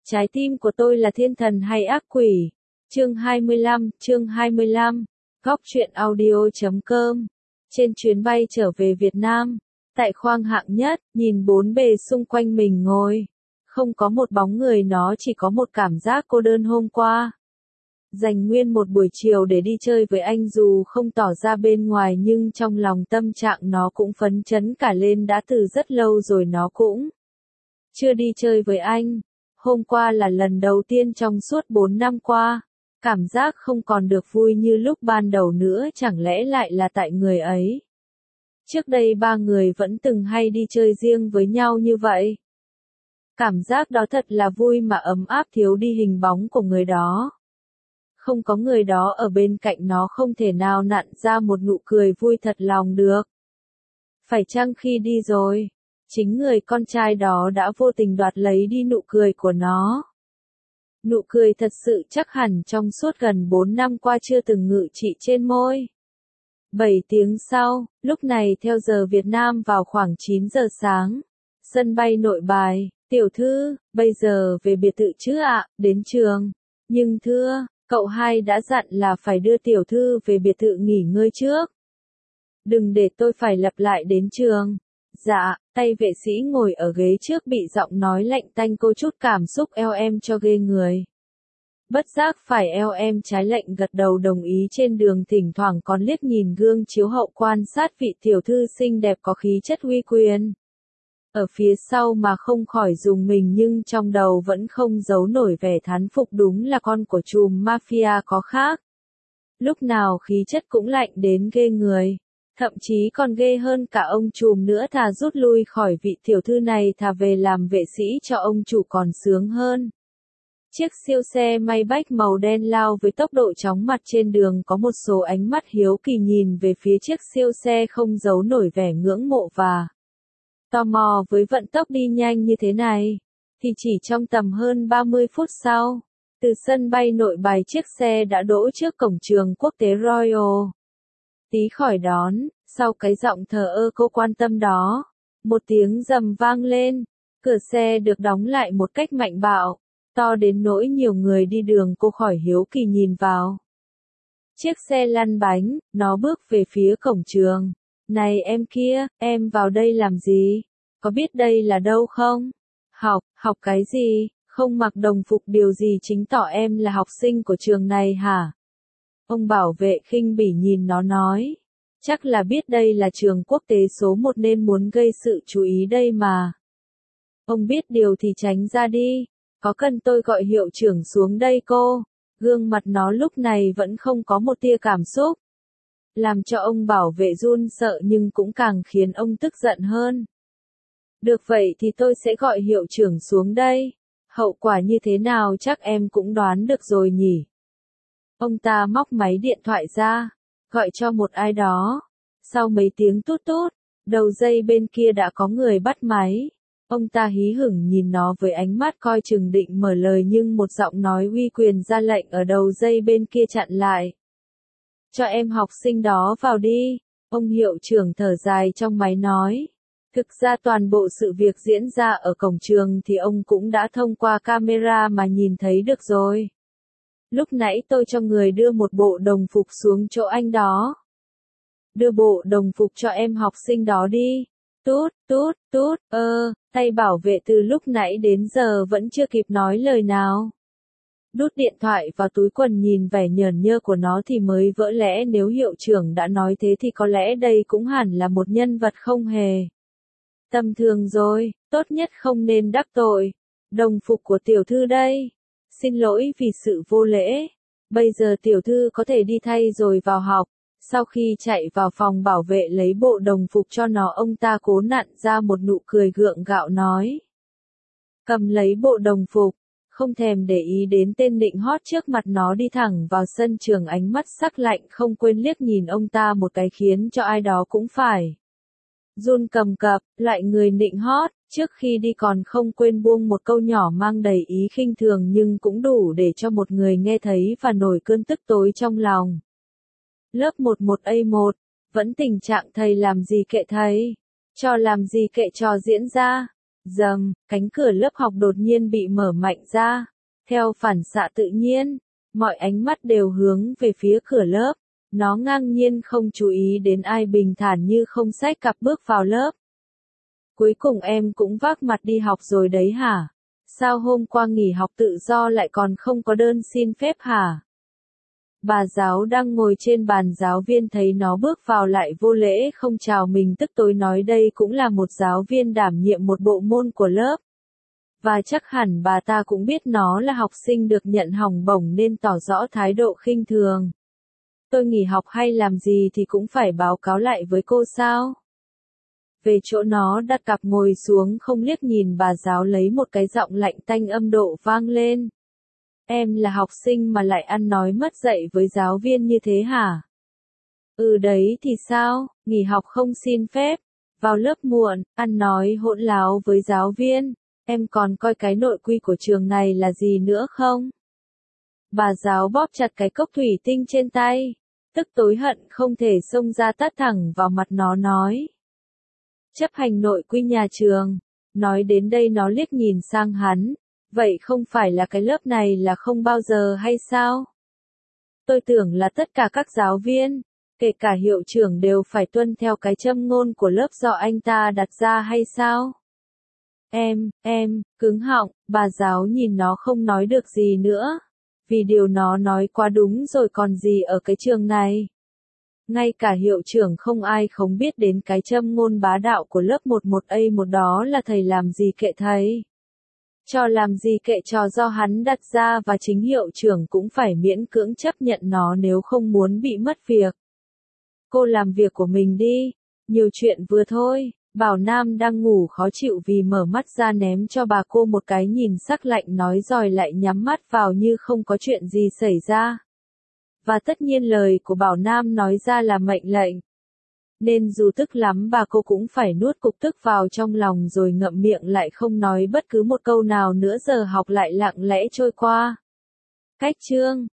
Trái tim của tôi là thiên thần hay ác quỷ? Chương 25, Góc truyện audio.com. Trên chuyến bay trở về Việt Nam, tại khoang hạng nhất, nhìn bốn bề xung quanh mình ngồi. Không có một bóng người, nó chỉ có một cảm giác cô đơn. Hôm qua dành nguyên một buổi chiều để đi chơi với anh, dù không tỏ ra bên ngoài nhưng trong lòng tâm trạng nó cũng phấn chấn cả lên. Đã từ rất lâu rồi nó cũng chưa đi chơi với anh. Hôm qua là lần đầu tiên trong suốt 4 năm qua. Cảm giác không còn được vui như lúc ban đầu nữa, chẳng lẽ lại là tại người ấy. Trước đây ba người vẫn từng hay đi chơi riêng với nhau như vậy. Cảm giác đó thật là vui mà ấm áp, thiếu đi hình bóng của người đó. Không có người đó ở bên cạnh, nó không thể nào nặn ra một nụ cười vui thật lòng được. Phải chăng khi đi rồi, chính người con trai đó đã vô tình đoạt lấy đi nụ cười của nó. Nụ cười thật sự chắc hẳn trong suốt gần 4 năm qua chưa từng ngự trị trên môi. 7 tiếng sau, lúc này theo giờ Việt Nam vào khoảng 9 giờ sáng. Sân bay Nội Bài. Tiểu thư, bây giờ về biệt thự chứ ạ? Đến trường. Nhưng thưa, cậu hai đã dặn là phải đưa tiểu thư về biệt thự nghỉ ngơi trước. Đừng để tôi phải lặp lại đến trường. Dạ, tay vệ sĩ ngồi ở ghế trước bị giọng nói lạnh tanh cô chút cảm xúc. Eo em cho ghê người. Bất giác phải eo em trái lệnh gật đầu đồng ý. Trên đường thỉnh thoảng còn liếc nhìn gương chiếu hậu quan sát vị tiểu thư xinh đẹp có khí chất uy quyền. Ở phía sau mà không khỏi rùng mình, nhưng trong đầu vẫn không giấu nổi vẻ thán phục, đúng là con của trùm mafia có khác. Lúc nào khí chất cũng lạnh đến ghê người. Thậm chí còn ghê hơn cả ông trùm nữa. Thà rút lui khỏi vị tiểu thư này, thà về làm vệ sĩ cho ông chủ còn sướng hơn. Chiếc siêu xe Maybach màu đen lao với tốc độ chóng mặt trên đường, có một số ánh mắt hiếu kỳ nhìn về phía chiếc siêu xe, không giấu nổi vẻ ngưỡng mộ và tò mò. Với vận tốc đi nhanh như thế này, thì chỉ trong tầm hơn 30 phút sau, từ sân bay Nội Bài chiếc xe đã đỗ trước cổng trường quốc tế Royal. Tí khỏi đón, sau cái giọng thờ ơ cô quan tâm đó, một tiếng rầm vang lên, cửa xe được đóng lại một cách mạnh bạo, to đến nỗi nhiều người đi đường cô khỏi hiếu kỳ nhìn vào. Chiếc xe lăn bánh, nó bước về phía cổng trường. Này em kia, em vào đây làm gì? Có biết đây là đâu không? Học cái gì? Không mặc đồng phục điều gì chứng tỏ em là học sinh của trường này hả? Ông bảo vệ khinh bỉ nhìn nó nói. Chắc là biết đây là trường quốc tế số 1 nên muốn gây sự chú ý đây mà. Ông biết điều thì tránh ra đi. Có cần tôi gọi hiệu trưởng xuống đây cô? Gương mặt nó lúc này vẫn không có một tia cảm xúc. Làm cho ông bảo vệ run sợ nhưng cũng càng khiến ông tức giận hơn. Được vậy thì tôi sẽ gọi hiệu trưởng xuống đây. Hậu quả như thế nào chắc em cũng đoán được rồi nhỉ. Ông ta móc máy điện thoại ra, gọi cho một ai đó. Sau mấy tiếng tút tút, đầu dây bên kia đã có người bắt máy. Ông ta hí hửng nhìn nó với ánh mắt coi chừng định mở lời, nhưng một giọng nói uy quyền ra lệnh ở đầu dây bên kia chặn lại. Cho em học sinh đó vào đi, ông hiệu trưởng thở dài trong máy nói. Thực ra toàn bộ sự việc diễn ra ở cổng trường thì ông cũng đã thông qua camera mà nhìn thấy được rồi. Lúc nãy tôi cho người đưa một bộ đồng phục xuống chỗ anh đó. Đưa bộ đồng phục cho em học sinh đó đi. Tút, tay bảo vệ từ lúc nãy đến giờ vẫn chưa kịp nói lời nào. Đút điện thoại vào túi quần, nhìn vẻ nhởn nhơ của nó thì mới vỡ lẽ, nếu hiệu trưởng đã nói thế thì có lẽ đây cũng hẳn là một nhân vật không hề tầm thường rồi, tốt nhất không nên đắc tội. Đồng phục của tiểu thư đây. Xin lỗi vì sự vô lễ. Bây giờ tiểu thư có thể đi thay rồi vào học. Sau khi chạy vào phòng bảo vệ lấy bộ đồng phục cho nó, ông ta cố nặn ra một nụ cười gượng gạo nói. Cầm lấy bộ đồng phục, không thèm để ý đến tên nịnh hót trước mặt, nó đi thẳng vào sân trường, ánh mắt sắc lạnh không quên liếc nhìn ông ta một cái khiến cho ai đó cũng phải run cầm cập. Loại người nịnh hót, trước khi đi còn không quên buông một câu nhỏ mang đầy ý khinh thường nhưng cũng đủ để cho một người nghe thấy và nổi cơn tức tối trong lòng. Lớp 11A1, vẫn tình trạng thầy làm gì kệ thầy, trò làm gì kệ trò diễn ra. Rầm, cánh cửa lớp học đột nhiên bị mở mạnh ra. Theo phản xạ tự nhiên, mọi ánh mắt đều hướng về phía cửa lớp. Nó ngang nhiên không chú ý đến ai, bình thản như không xách cặp bước vào lớp. Cuối cùng em cũng vác mặt đi học rồi đấy hả? Sao hôm qua nghỉ học tự do lại còn không có đơn xin phép hả? Bà giáo đang ngồi trên bàn, giáo viên thấy nó bước vào lại vô lễ không chào mình, tức tối nói đây cũng là một giáo viên đảm nhiệm một bộ môn của lớp. Và chắc hẳn bà ta cũng biết nó là học sinh được nhận học bổng nên tỏ rõ thái độ khinh thường. Tôi nghỉ học hay làm gì thì cũng phải báo cáo lại với cô sao? Về chỗ nó đặt cặp ngồi xuống, không liếc nhìn bà giáo, lấy một cái giọng lạnh tanh âm độ vang lên. Em là học sinh mà lại ăn nói mất dạy với giáo viên như thế hả? Ừ đấy thì sao, nghỉ học không xin phép, vào lớp muộn, ăn nói hỗn láo với giáo viên, em còn coi cái nội quy của trường này là gì nữa không? Bà giáo bóp chặt cái cốc thủy tinh trên tay, tức tối hận không thể xông ra tát thẳng vào mặt nó nói. Chấp hành nội quy nhà trường. Nói đến đây nó liếc nhìn sang hắn. Vậy không phải là cái lớp này là không bao giờ hay sao? Tôi tưởng là tất cả các giáo viên, kể cả hiệu trưởng đều phải tuân theo cái châm ngôn của lớp do anh ta đặt ra hay sao? Em, cứng họng, bà giáo nhìn nó không nói được gì nữa. Vì điều nó nói quá đúng rồi còn gì ở cái trường này. Ngay cả hiệu trưởng không ai không biết đến cái châm ngôn bá đạo của lớp 11A1, đó là thầy làm gì kệ thầy. Trò làm gì kệ trò do hắn đặt ra, và chính hiệu trưởng cũng phải miễn cưỡng chấp nhận nó nếu không muốn bị mất việc. Cô làm việc của mình đi, nhiều chuyện vừa thôi. Bảo Nam đang ngủ khó chịu vì mở mắt ra ném cho bà cô một cái nhìn sắc lạnh nói rồi lại nhắm mắt vào như không có chuyện gì xảy ra. Và tất nhiên lời của Bảo Nam nói ra là mệnh lệnh. Nên dù tức lắm bà cô cũng phải nuốt cục tức vào trong lòng rồi ngậm miệng lại không nói bất cứ một câu nào nữa. Giờ học lại lặng lẽ trôi qua. Cách chương